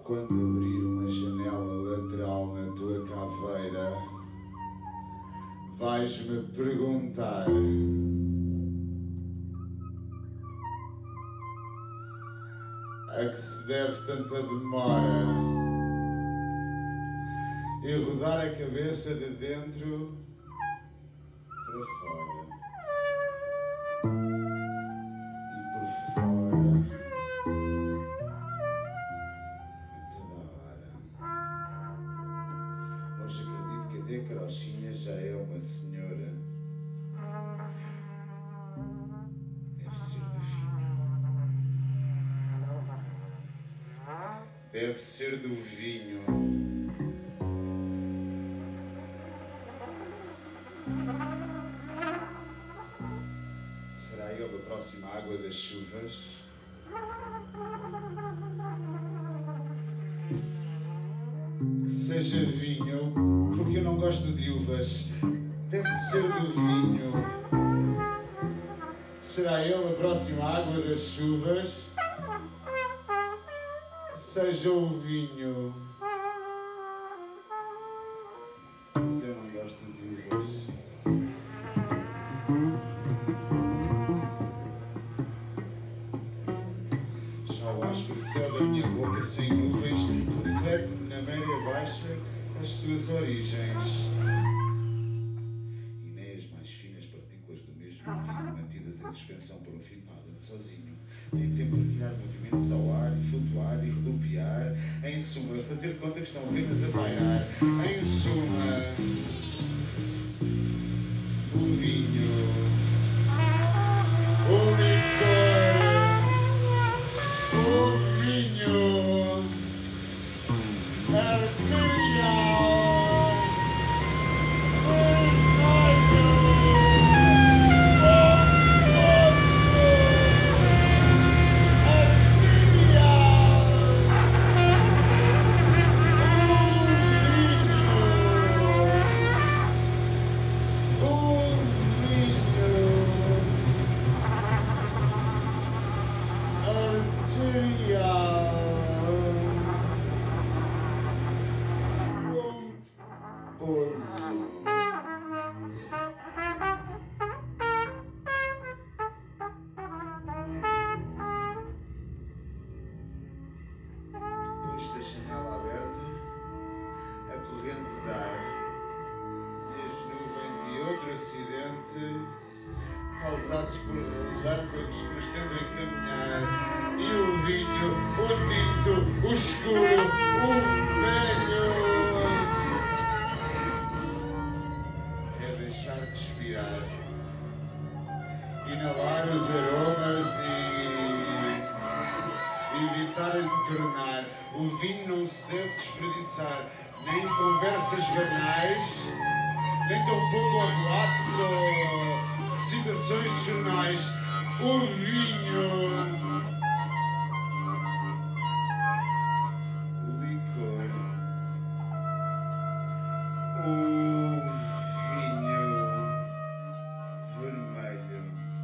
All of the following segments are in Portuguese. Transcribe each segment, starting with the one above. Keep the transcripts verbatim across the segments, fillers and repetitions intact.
Quando abrir uma janela lateral na tua caveira, vais-me perguntar: a que se deve tanta demora? E rodar a cabeça de dentro para fora. E por fora. Hoje acredito que até a carochinha já é uma senhora. Deve ser do vinho. Deve ser do vinho. Será ele a próxima água das chuvas? Que seja vinho, porque eu não gosto de uvas. Deve ser do vinho. Será ele a próxima água das chuvas? Que seja o vinho. Mas eu não gosto de uvas. Já o áspero céu da minha boca sem nuvens reflete-me na média baixa as suas origens. E nem as mais finas partículas do mesmo vinho, mantidas em suspensão por um fio de sozinho, têm tempo de criar movimentos ao ar, e flutuar e rodopiar. Em suma, fazer conta que estão apenas a pairar. Em suma, o vinho, o licor, o vinho arterial, causados por relâmpagos que nos tentam encaminhar, e o vinho, o tinto, o escuro, o velho é deixar respirar, inalar os aromas e evitar entornar. O vinho não se deve desperdiçar, nem em conversas banais, nem tampouco ao boatos ou citações de jornais. O vinho, o licor, o vinho vermelho,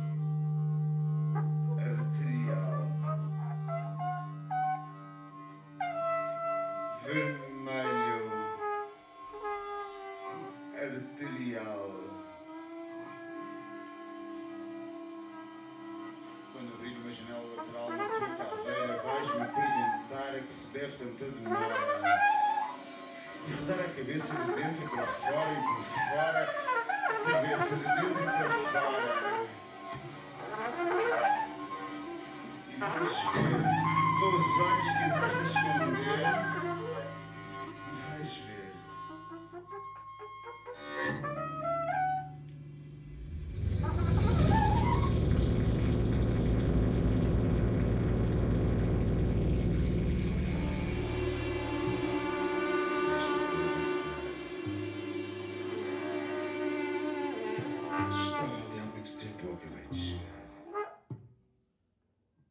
arterial, vermelho, arterial. Quando abrir uma janela lateral na tua caveira, vais-me perguntar a que se deve tanta demora. E rodar a cabeça de dentro para fora e por fora, a cabeça de dentro para fora.